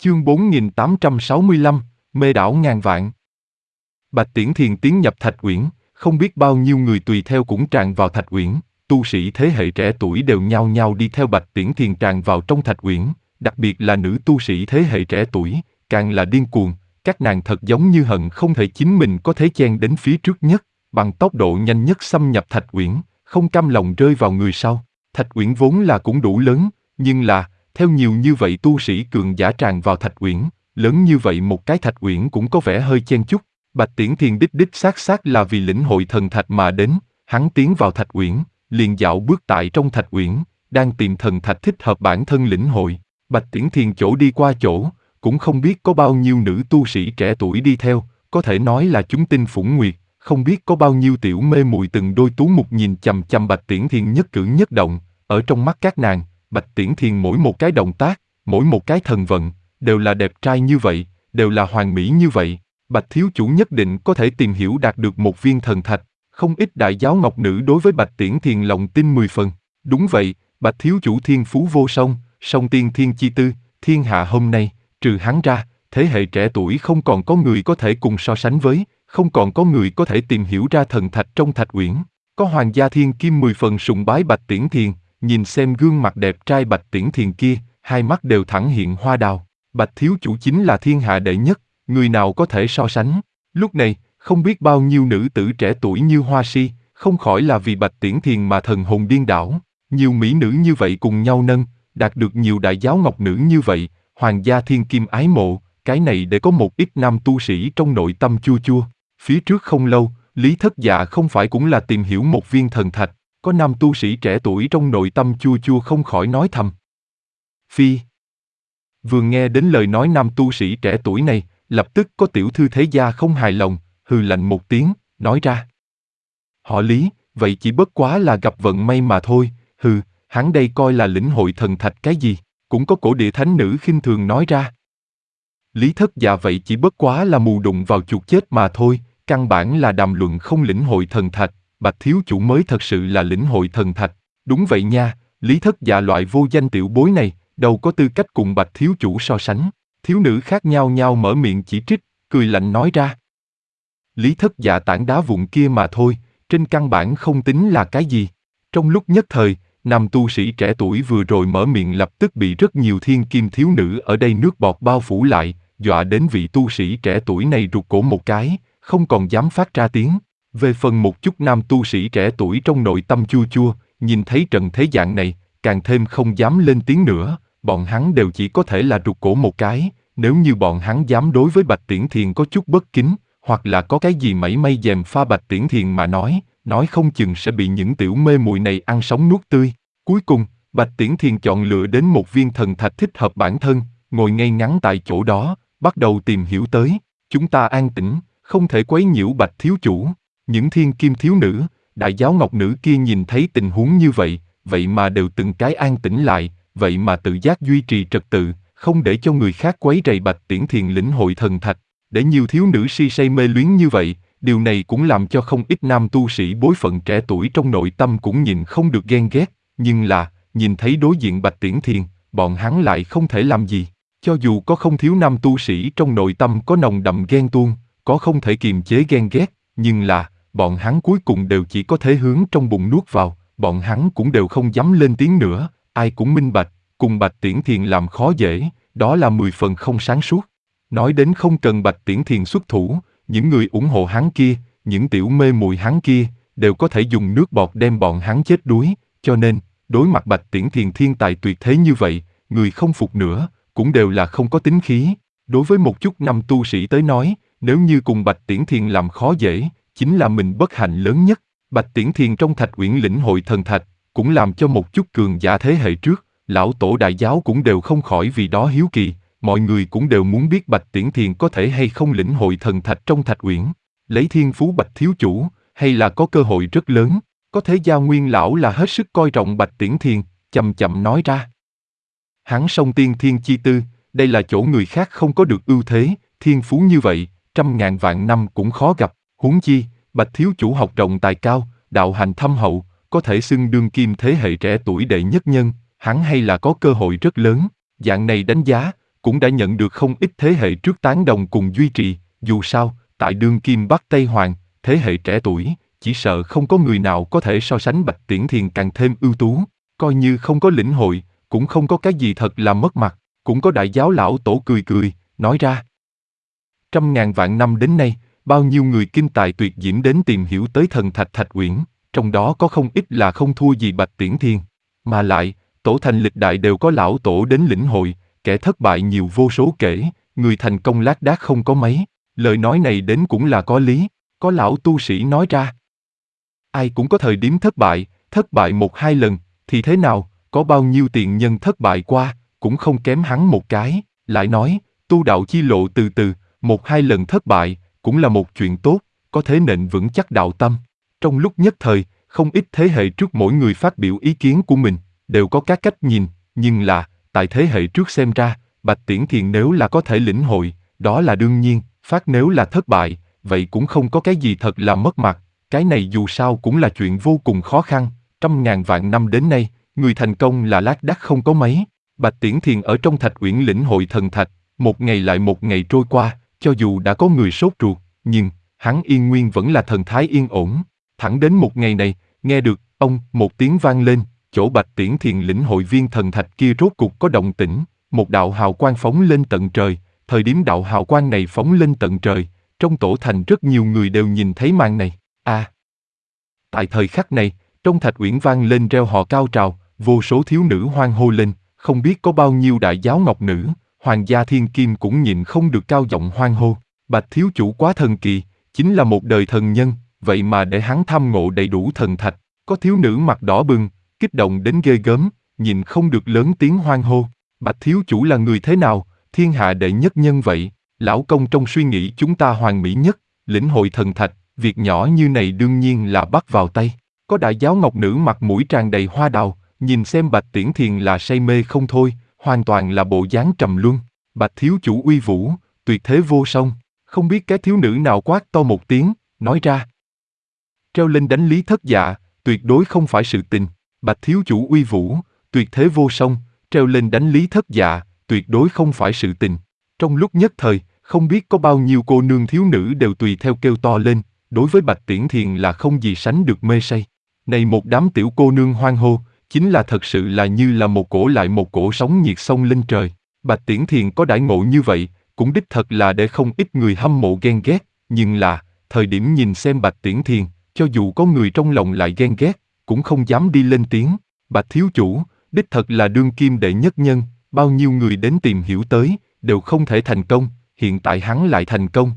Chương 4865, Mê đảo ngàn vạn. Bạch Tiễn Thiền tiến nhập Thạch Uyển, không biết bao nhiêu người tùy theo cũng tràn vào Thạch Uyển, tu sĩ thế hệ trẻ tuổi đều nhao nhao đi theo Bạch Tiễn Thiền tràn vào trong Thạch Uyển, đặc biệt là nữ tu sĩ thế hệ trẻ tuổi, càng là điên cuồng, các nàng thật giống như hận không thể chính mình có thể chen đến phía trước nhất, bằng tốc độ nhanh nhất xâm nhập Thạch Uyển, không cam lòng rơi vào người sau. Thạch Uyển vốn là cũng đủ lớn, nhưng là, theo nhiều như vậy tu sĩ cường giả tràn vào Thạch Uyển, lớn như vậy một cái Thạch Uyển cũng có vẻ hơi chen chúc. Bạch Tiễn Thiền đích xác là vì lĩnh hội thần thạch mà đến, hắn tiến vào Thạch Uyển, liền dạo bước tại trong Thạch Uyển, đang tìm thần thạch thích hợp bản thân lĩnh hội. Bạch Tiễn Thiền chỗ đi qua chỗ, cũng không biết có bao nhiêu nữ tu sĩ trẻ tuổi đi theo, có thể nói là chúng tinh phủng nguyệt, không biết có bao nhiêu tiểu mê muội từng đôi tú mục nhìn chằm chằm Bạch Tiễn Thiền nhất cử nhất động, ở trong mắt các nàng, Bạch Tiễn Thiền mỗi một cái động tác, mỗi một cái thần vận, đều là đẹp trai như vậy, đều là hoàn mỹ như vậy. Bạch thiếu chủ nhất định có thể tìm hiểu đạt được một viên thần thạch, không ít đại giáo ngọc nữ đối với Bạch Tiễn Thiền lòng tin 10 phần. Đúng vậy, Bạch thiếu chủ thiên phú vô song, song tiên thiên chi tư, thiên hạ hôm nay, trừ hắn ra, thế hệ trẻ tuổi không còn có người có thể cùng so sánh với, không còn có người có thể tìm hiểu ra thần thạch trong Thạch Uyển. Có hoàng gia thiên kim 10 phần sùng bái Bạch Tiễn Thiền, nhìn xem gương mặt đẹp trai Bạch Tiễn Thiền kia, hai mắt đều thẳng hiện hoa đào. Bạch thiếu chủ chính là thiên hạ đệ nhất, người nào có thể so sánh. Lúc này, không biết bao nhiêu nữ tử trẻ tuổi như hoa si, không khỏi là vì Bạch Tiễn Thiền mà thần hồn điên đảo. Nhiều mỹ nữ như vậy cùng nhau nâng, đạt được nhiều đại giáo ngọc nữ như vậy, hoàng gia thiên kim ái mộ, cái này để có một ít nam tu sĩ trong nội tâm chua chua. Phía trước không lâu, Lý Thất Dạ không phải cũng là tìm hiểu một viên thần thạch, có nam tu sĩ trẻ tuổi trong nội tâm chua chua không khỏi nói thầm. Phi. Vừa nghe đến lời nói nam tu sĩ trẻ tuổi này, lập tức có tiểu thư thế gia không hài lòng, hừ lạnh một tiếng, nói ra. Họ Lý, vậy chỉ bất quá là gặp vận may mà thôi, hừ, hắn đây coi là lĩnh hội thần thạch cái gì, cũng có cổ địa thánh nữ khinh thường nói ra. Lý Thất Dạ vậy chỉ bất quá là mù đụng vào chuột chết mà thôi, căn bản là đàm luận không lĩnh hội thần thạch, Bạch thiếu chủ mới thật sự là lĩnh hội thần thạch. Đúng vậy nha, Lý Thất Dạ loại vô danh tiểu bối này, đâu có tư cách cùng Bạch thiếu chủ so sánh. Thiếu nữ khác nhau nhau mở miệng chỉ trích, cười lạnh nói ra. Lý Thất Dạ tảng đá vụn kia mà thôi, trên căn bản không tính là cái gì. Trong lúc nhất thời, nam tu sĩ trẻ tuổi vừa rồi mở miệng lập tức bị rất nhiều thiên kim thiếu nữ ở đây nước bọt bao phủ lại, dọa đến vị tu sĩ trẻ tuổi này rụt cổ một cái, không còn dám phát ra tiếng. Về phần một chút nam tu sĩ trẻ tuổi trong nội tâm chua chua, nhìn thấy trận thế dạng này, càng thêm không dám lên tiếng nữa, bọn hắn đều chỉ có thể là rụt cổ một cái, nếu như bọn hắn dám đối với Bạch Tiễn Thiền có chút bất kính, hoặc là có cái gì mảy may dèm pha Bạch Tiễn Thiền mà nói không chừng sẽ bị những tiểu mê muội này ăn sống nuốt tươi. Cuối cùng, Bạch Tiễn Thiền chọn lựa đến một viên thần thạch thích hợp bản thân, ngồi ngay ngắn tại chỗ đó, bắt đầu tìm hiểu tới. Chúng ta an tĩnh, không thể quấy nhiễu Bạch thiếu chủ. Những thiên kim thiếu nữ, đại giáo ngọc nữ kia nhìn thấy tình huống như vậy, vậy mà đều từng cái an tĩnh lại, vậy mà tự giác duy trì trật tự, không để cho người khác quấy rầy Bạch Tiễn Thiền lĩnh hội thần thạch. Để nhiều thiếu nữ si say mê luyến như vậy, điều này cũng làm cho không ít nam tu sĩ bối phận trẻ tuổi trong nội tâm cũng nhìn không được ghen ghét, nhưng là, nhìn thấy đối diện Bạch Tiễn Thiền, bọn hắn lại không thể làm gì. Cho dù có không thiếu nam tu sĩ trong nội tâm có nồng đậm ghen tuông, có không thể kiềm chế ghen ghét, nhưng là, bọn hắn cuối cùng đều chỉ có thể hướng trong bụng nuốt vào, bọn hắn cũng đều không dám lên tiếng nữa, ai cũng minh bạch, cùng Bạch Tiễn Thiền làm khó dễ, đó là 10 phần không sáng suốt. Nói đến không cần Bạch Tiễn Thiền xuất thủ, những người ủng hộ hắn kia, những tiểu mê muội hắn kia, đều có thể dùng nước bọt đem bọn hắn chết đuối, cho nên, đối mặt Bạch Tiễn Thiền thiên tài tuyệt thế như vậy, người không phục nữa, cũng đều là không có tính khí. Đối với một chút năm tu sĩ tới nói, nếu như cùng Bạch Tiễn Thiền làm khó dễ, chính là mình bất hạnh lớn nhất. Bạch Tiễn Thiền trong Thạch Uyển lĩnh hội thần thạch, cũng làm cho một chút cường giả thế hệ trước, lão tổ đại giáo cũng đều không khỏi vì đó hiếu kỳ, mọi người cũng đều muốn biết Bạch Tiễn Thiền có thể hay không lĩnh hội thần thạch trong Thạch Uyển. Lấy thiên phú Bạch thiếu chủ, hay là có cơ hội rất lớn, có thể Giao Nguyên lão là hết sức coi trọng Bạch Tiễn Thiền, chậm chậm nói ra. Hắn song tiên thiên chi tư, đây là chỗ người khác không có được ưu thế, thiên phú như vậy, trăm ngàn vạn năm cũng khó gặp, huống chi, Bạch thiếu chủ học rộng tài cao, đạo hành thâm hậu, có thể xưng đương kim thế hệ trẻ tuổi đệ nhất nhân, hắn hay là có cơ hội rất lớn, dạng này đánh giá, cũng đã nhận được không ít thế hệ trước tán đồng cùng duy trì, dù sao, tại đương kim Bắc Tây Hoàng, thế hệ trẻ tuổi, chỉ sợ không có người nào có thể so sánh Bạch Tiễn Thiền càng thêm ưu tú, coi như không có lĩnh hội, cũng không có cái gì thật là mất mặt, cũng có đại giáo lão tổ cười cười, nói ra. Trăm ngàn vạn năm đến nay, bao nhiêu người kinh tài tuyệt diễm đến tìm hiểu tới thần thạch Thạch Uyển, trong đó có không ít là không thua gì Bạch Tiễn Thiền. Mà lại, tổ thành lịch đại đều có lão tổ đến lĩnh hội, kẻ thất bại nhiều vô số kể, người thành công lác đác không có mấy. Lời nói này đến cũng là có lý, có lão tu sĩ nói ra. Ai cũng có thời điểm thất bại một hai lần, thì thế nào, có bao nhiêu tiền nhân thất bại qua, cũng không kém hắn một cái. Lại nói, tu đạo chi lộ từ từ, một hai lần thất bại, cũng là một chuyện tốt, có thế nền vững chắc đạo tâm. Trong lúc nhất thời, không ít thế hệ trước mỗi người phát biểu ý kiến của mình, đều có các cách nhìn, nhưng là, tại thế hệ trước xem ra, Bạch Tiễn Thiền nếu là có thể lĩnh hội, đó là đương nhiên, phát nếu là thất bại, vậy cũng không có cái gì thật là mất mặt, cái này dù sao cũng là chuyện vô cùng khó khăn, trăm ngàn vạn năm đến nay, người thành công là lác đác không có mấy. Bạch Tiễn Thiền ở trong Thạch Uyển lĩnh hội thần thạch, một ngày lại một ngày trôi qua, cho dù đã có người sốt ruột, nhưng hắn yên nguyên vẫn là thần thái yên ổn. Thẳng đến một ngày này, nghe được ông một tiếng vang lên, chỗ Bạch Tiễn Thiền lĩnh hội viên thần thạch kia rốt cục có động tĩnh, một đạo hào quang phóng lên tận trời. Thời điểm đạo hào quang này phóng lên tận trời, trong tổ thành rất nhiều người đều nhìn thấy màn này. Tại thời khắc này, trong Thạch Uyển vang lên reo hò cao trào, vô số thiếu nữ hoan hô lên, không biết có bao nhiêu đại giáo ngọc nữ, hoàng gia thiên kim cũng nhịn không được cao giọng hoan hô. Bạch thiếu chủ quá thần kỳ, chính là một đời thần nhân, vậy mà để hắn tham ngộ đầy đủ thần thạch. Có thiếu nữ mặt đỏ bừng, kích động đến ghê gớm, nhịn không được lớn tiếng hoan hô. Bạch thiếu chủ là người thế nào, thiên hạ đệ nhất nhân vậy, lão công trong suy nghĩ chúng ta hoàn mỹ nhất, lĩnh hội thần thạch, việc nhỏ như này đương nhiên là bắt vào tay. Có đại giáo ngọc nữ mặt mũi tràn đầy hoa đào, nhìn xem Bạch Tiễn Thiền là say mê không thôi, hoàn toàn là bộ dáng trầm luân. Bạch thiếu chủ uy vũ, tuyệt thế vô song, không biết cái thiếu nữ nào quát to một tiếng, nói ra. Treo lên đánh Lý Thất Dạ, tuyệt đối không phải sự tình. Bạch thiếu chủ uy vũ, tuyệt thế vô song, treo lên đánh Lý Thất Dạ, tuyệt đối không phải sự tình. Trong lúc nhất thời, không biết có bao nhiêu cô nương thiếu nữ đều tùy theo kêu to lên, đối với Bạch Tiễn Thiền là không gì sánh được mê say. Này một đám tiểu cô nương hoan hô, chính là thật sự là như là một cổ lại một cổ sóng nhiệt sông lên trời. Bạch Tiễn Thiền có đãi ngộ như vậy, cũng đích thật là để không ít người hâm mộ ghen ghét, nhưng là, thời điểm nhìn xem Bạch Tiễn Thiền, cho dù có người trong lòng lại ghen ghét, cũng không dám đi lên tiếng. Bạch thiếu chủ, đích thật là đương kim đệ nhất nhân, bao nhiêu người đến tìm hiểu tới, đều không thể thành công, hiện tại hắn lại thành công,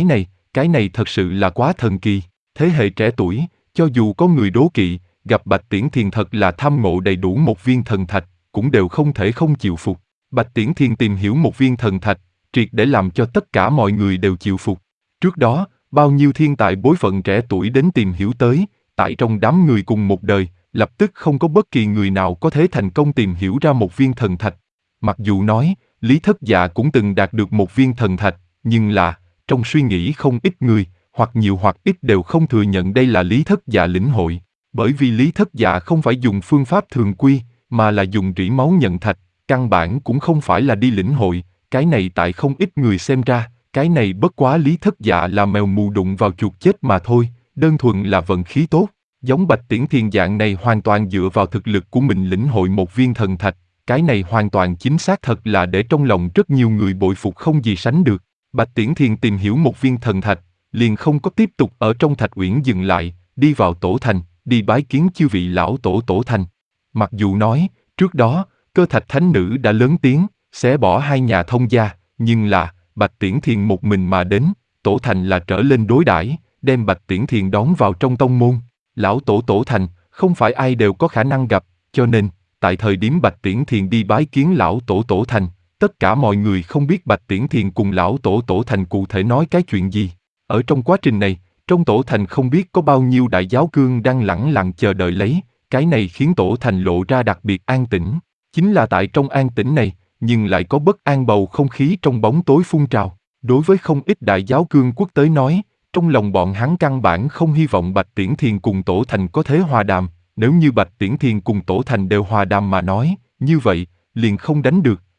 cái này thật sự là quá thần kỳ. Thế hệ trẻ tuổi, cho dù có người đố kỵ, gặp Bạch Tiễn Thiền thật là tham ngộ đầy đủ một viên thần thạch, cũng đều không thể không chịu phục. Bạch Tiễn Thiền tìm hiểu một viên thần thạch, triệt để làm cho tất cả mọi người đều chịu phục. Trước đó, bao nhiêu thiên tài bối phận trẻ tuổi đến tìm hiểu tới, tại trong đám người cùng một đời, lập tức không có bất kỳ người nào có thể thành công tìm hiểu ra một viên thần thạch. Mặc dù nói, Lý Thất Dạ cũng từng đạt được một viên thần thạch, nhưng là, trong suy nghĩ không ít người, hoặc nhiều hoặc ít đều không thừa nhận đây là Lý Thất Dạ lĩnh hội. Bởi vì Lý Thất Dạ không phải dùng phương pháp thường quy, mà là dùng rỉ máu nhận thạch, căn bản cũng không phải là đi lĩnh hội, cái này tại không ít người xem ra, cái này bất quá Lý Thất Dạ là mèo mù đụng vào chuột chết mà thôi, đơn thuần là vận khí tốt. Giống Bạch Tiễn Thiền dạng này hoàn toàn dựa vào thực lực của mình lĩnh hội một viên thần thạch, cái này hoàn toàn chính xác thật là để trong lòng rất nhiều người bội phục không gì sánh được. Bạch Tiễn Thiền tìm hiểu một viên thần thạch, liền không có tiếp tục ở trong Thạch Uyển dừng lại, đi vào tổ thành, đi bái kiến chư vị lão tổ tổ thành. Mặc dù nói, trước đó, Cơ Thạch Thánh Nữ đã lớn tiếng, xé bỏ hai nhà thông gia, nhưng là, Bạch Tiễn Thiền một mình mà đến, tổ thành là trở lên đối đãi, đem Bạch Tiễn Thiền đón vào trong tông môn. Lão tổ tổ thành, không phải ai đều có khả năng gặp, cho nên, tại thời điểm Bạch Tiễn Thiền đi bái kiến lão tổ tổ thành, tất cả mọi người không biết Bạch Tiễn Thiền cùng lão tổ tổ thành cụ thể nói cái chuyện gì. Ở trong quá trình này, trong tổ thành không biết có bao nhiêu đại giáo cương đang lẳng lặng chờ đợi lấy, cái này khiến tổ thành lộ ra đặc biệt an tĩnh. Chính là tại trong an tĩnh này, nhưng lại có bất an bầu không khí trong bóng tối phun trào. Đối với không ít đại giáo cương quốc tới nói, trong lòng bọn hắn căn bản không hy vọng Bạch Tiễn Thiền cùng tổ thành có thế hòa đàm, nếu như Bạch Tiễn Thiền cùng tổ thành đều hòa đàm mà nói, như vậy, liền không đánh được,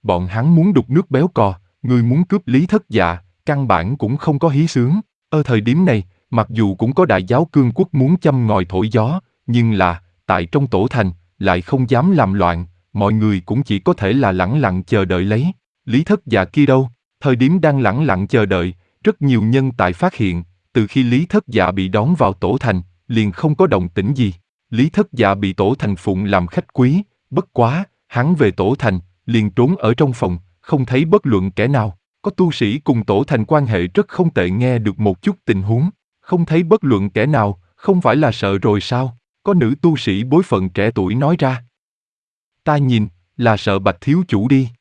bọn hắn muốn đục nước béo cò, người muốn cướp Lý Thất Dạ, căn bản cũng không có hí xướng. Ở thời điểm này, mặc dù cũng có đại giáo cương quốc muốn châm ngòi thổi gió, nhưng là, tại trong tổ thành, lại không dám làm loạn, mọi người cũng chỉ có thể là lẳng lặng chờ đợi lấy. Lý Thất Dạ kia đâu? Thời điểm đang lẳng lặng chờ đợi, rất nhiều nhân tài phát hiện, từ khi Lý Thất Dạ bị đón vào tổ thành, liền không có động tĩnh gì. Lý Thất Dạ bị tổ thành phụng làm khách quý, bất quá, hắn về tổ thành, liền trốn ở trong phòng, không thấy bất luận kẻ nào. Có tu sĩ cùng tổ thành quan hệ rất không tệ nghe được một chút tình huống, không thấy bất luận kẻ nào, không phải là sợ rồi sao? Có nữ tu sĩ bối phận trẻ tuổi nói ra. Ta nhìn, là sợ Bạch thiếu chủ đi.